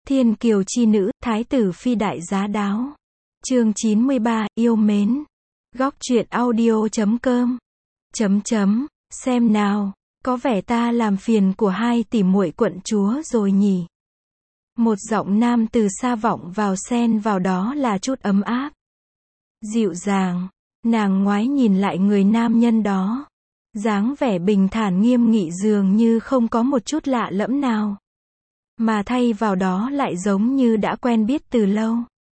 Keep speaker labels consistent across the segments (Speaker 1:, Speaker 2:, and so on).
Speaker 1: Thiên kiều chi nữ, thái tử phi đại giá đáo. Chương 93, yêu mến. Góc truyện audio.com. Xem nào, có vẻ ta làm phiền của hai tỷ muội quận chúa rồi nhỉ. Một giọng nam từ xa vọng vào, xen vào đó là chút ấm áp, dịu dàng. Nàng ngoái nhìn lại người nam nhân đó, dáng vẻ bình thản nghiêm nghị dường như không có một chút lạ lẫm nào, mà thay vào đó lại giống như đã quen biết từ lâu.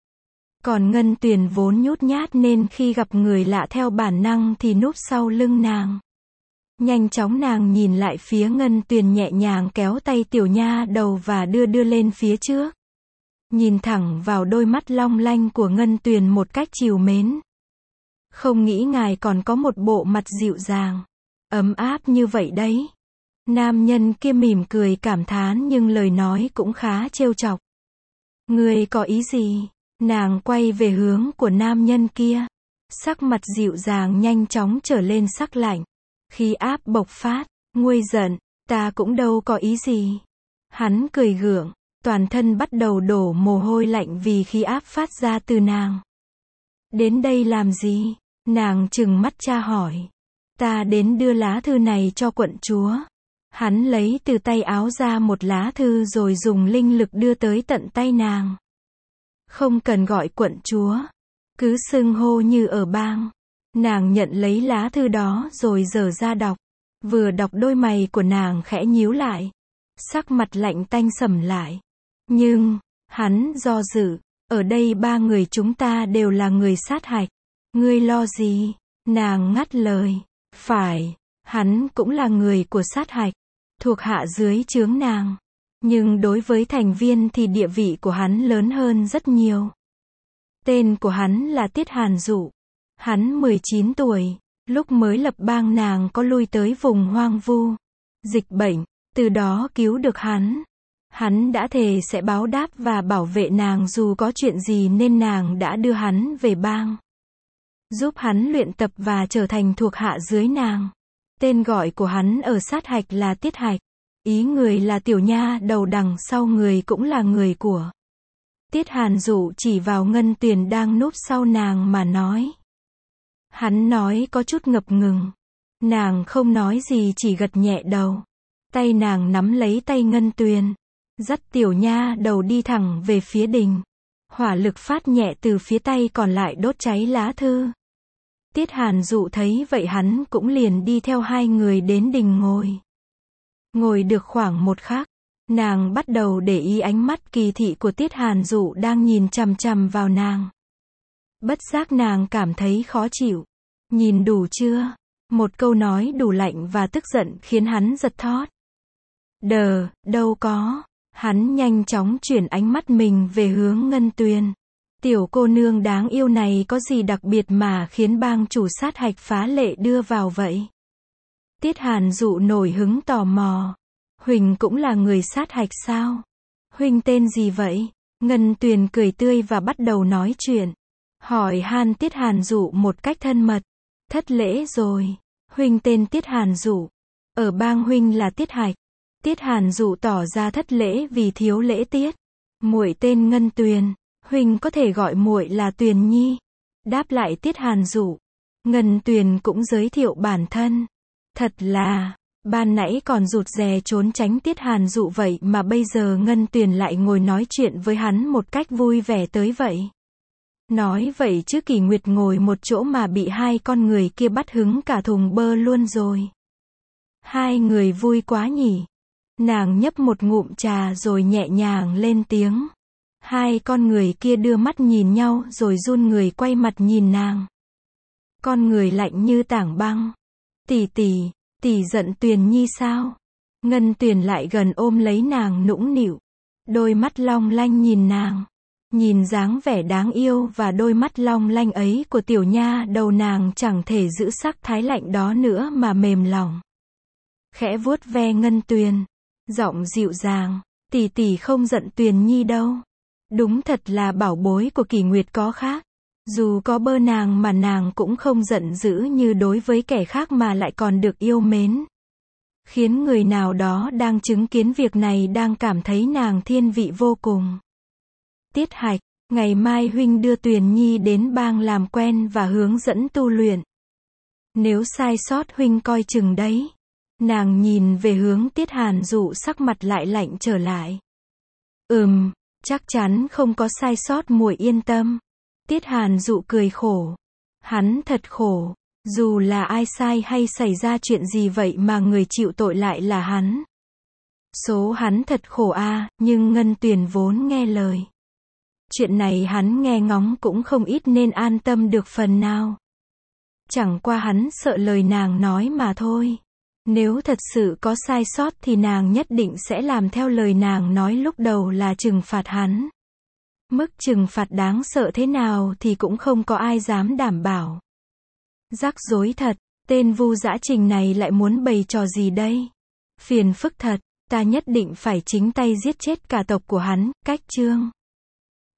Speaker 1: Còn Ngân Tuyền vốn nhút nhát nên khi gặp người lạ theo bản năng thì núp sau lưng nàng. Nhanh chóng nàng nhìn lại phía Ngân Tuyền, nhẹ nhàng kéo tay tiểu nha đầu và đưa lên phía trước. Nhìn thẳng vào đôi mắt long lanh của Ngân Tuyền một cách trìu mến. Không nghĩ ngài còn có một bộ mặt dịu dàng, ấm áp như vậy đấy. Nam nhân kia mỉm cười cảm thán nhưng lời nói cũng khá trêu chọc. Ngươi có ý gì? Nàng quay về hướng của nam nhân kia. Sắc mặt dịu dàng nhanh chóng trở lên sắc lạnh. Khí áp bộc phát. Nguôi giận, ta cũng đâu có ý gì. Hắn cười gượng, toàn thân bắt đầu đổ mồ hôi lạnh vì khí áp phát ra từ nàng. Đến đây làm gì? Nàng trừng mắt tra hỏi. Ta đến đưa lá thư này cho quận chúa. Hắn lấy từ tay áo ra một lá thư rồi dùng linh lực đưa tới tận tay nàng. Không cần gọi quận chúa, cứ xưng hô như ở bang. Nàng nhận lấy lá thư đó rồi dở ra đọc. Vừa đọc đôi mày của nàng khẽ nhíu lại, sắc mặt lạnh tanh sầm lại. Nhưng, hắn do dự, ở đây ba người chúng ta đều là người sát hạch. Ngươi lo gì? Nàng ngắt lời. Phải, hắn cũng là người của sát hạch, thuộc hạ dưới trướng nàng. Nhưng đối với thành viên thì địa vị của hắn lớn hơn rất nhiều. Tên của hắn là Tiết Hàn Dụ. Hắn 19 tuổi, lúc mới lập bang nàng có lui tới vùng hoang vu, dịch bệnh, từ đó cứu được hắn. Hắn đã thề sẽ báo đáp và bảo vệ nàng dù có chuyện gì nên nàng đã đưa hắn về bang, giúp hắn luyện tập và trở thành thuộc hạ dưới nàng. Tên gọi của hắn ở sát hạch là Tiết Hạch. Ý người là tiểu nha đầu đằng sau người cũng là người của. Tiết Hàn Dụ chỉ vào Ngân Tuyền đang núp sau nàng mà nói. Hắn nói có chút ngập ngừng. Nàng không nói gì, chỉ gật nhẹ đầu. Tay nàng nắm lấy tay Ngân Tuyền, dắt tiểu nha đầu đi thẳng về phía đình. Hỏa lực phát nhẹ từ phía tay còn lại đốt cháy lá thư. Tiết Hàn Dụ thấy vậy hắn cũng liền đi theo hai người đến đình ngồi. Ngồi được khoảng một khắc, nàng bắt đầu để ý ánh mắt kỳ thị của Tiết Hàn Dụ đang nhìn chằm chằm vào nàng. Bất giác nàng cảm thấy khó chịu. Nhìn đủ chưa? Một câu nói đủ lạnh và tức giận khiến hắn giật thót. Đâu có. Hắn nhanh chóng chuyển ánh mắt mình về hướng Ngân Tuyền. Tiểu cô nương đáng yêu này có gì đặc biệt mà khiến bang chủ sát hạch phá lệ đưa vào vậy? Tiết Hàn Dụ nổi hứng tò mò. Huỳnh cũng là người sát hạch sao? Huỳnh tên gì vậy? Ngân Tuyền cười tươi và bắt đầu nói chuyện. Hỏi han Tiết Hàn Dụ một cách thân mật. Thất lễ rồi. Huỳnh tên Tiết Hàn Dụ. Ở bang huynh là Tiết Hạch. Tiết Hàn Dụ tỏ ra thất lễ vì thiếu lễ tiết. Muội tên Ngân Tuyền. Huỳnh có thể gọi muội là Tuyền Nhi. Đáp lại Tiết Hàn Dụ. Ngân Tuyền cũng giới thiệu bản thân. Thật là, ban nãy còn rụt rè trốn tránh Tiết Hàn Dụ vậy mà bây giờ Ngân Tuyền lại ngồi nói chuyện với hắn một cách vui vẻ tới vậy. Nói vậy chứ Kỳ Nguyệt ngồi một chỗ mà bị hai con người kia bắt hứng cả thùng bơ luôn rồi. Hai người vui quá nhỉ. Nàng nhấp một ngụm trà rồi nhẹ nhàng lên tiếng. Hai con người kia đưa mắt nhìn nhau rồi run người quay mặt nhìn nàng. Con người lạnh như tảng băng. Tỷ giận Tuyền Nhi sao? Ngân Tuyền lại gần ôm lấy nàng nũng nịu. Đôi mắt long lanh nhìn nàng. Nhìn dáng vẻ đáng yêu và đôi mắt long lanh ấy của tiểu nha đầu, nàng chẳng thể giữ sắc thái lạnh đó nữa mà mềm lòng. Khẽ vuốt ve Ngân Tuyền. Giọng dịu dàng. Tỷ không giận Tuyền Nhi đâu. Đúng thật là bảo bối của Kỳ Nguyệt có khác. Dù có bơ nàng mà nàng cũng không giận dữ như đối với kẻ khác mà lại còn được yêu mến. khiến người nào đó đang chứng kiến việc này đang cảm thấy nàng thiên vị vô cùng. Tiết Hạch, ngày mai huynh đưa Tuyền Nhi đến bang làm quen và hướng dẫn tu luyện. Nếu sai sót huynh coi chừng đấy. Nàng nhìn về hướng Tiết Hàn Dụ, sắc mặt lại lạnh trở lại. Chắc chắn không có sai sót, muội yên tâm. Tiết Hàn Dụ cười khổ. Hắn thật khổ. Dù là ai sai hay xảy ra chuyện gì vậy mà người chịu tội lại là hắn. Số hắn thật khổ a, nhưng Ngân Tuyền vốn nghe lời. Chuyện này hắn nghe ngóng cũng không ít nên an tâm được phần nào. Chẳng qua hắn sợ lời nàng nói mà thôi. Nếu thật sự có sai sót thì nàng nhất định sẽ làm theo lời nàng nói lúc đầu là trừng phạt hắn. Mức trừng phạt đáng sợ thế nào thì cũng không có ai dám đảm bảo. Rắc rối thật, tên Vu Dã Trình này lại muốn bày trò gì đây? Phiền phức thật, ta nhất định phải chính tay giết chết cả tộc của hắn, cách chương.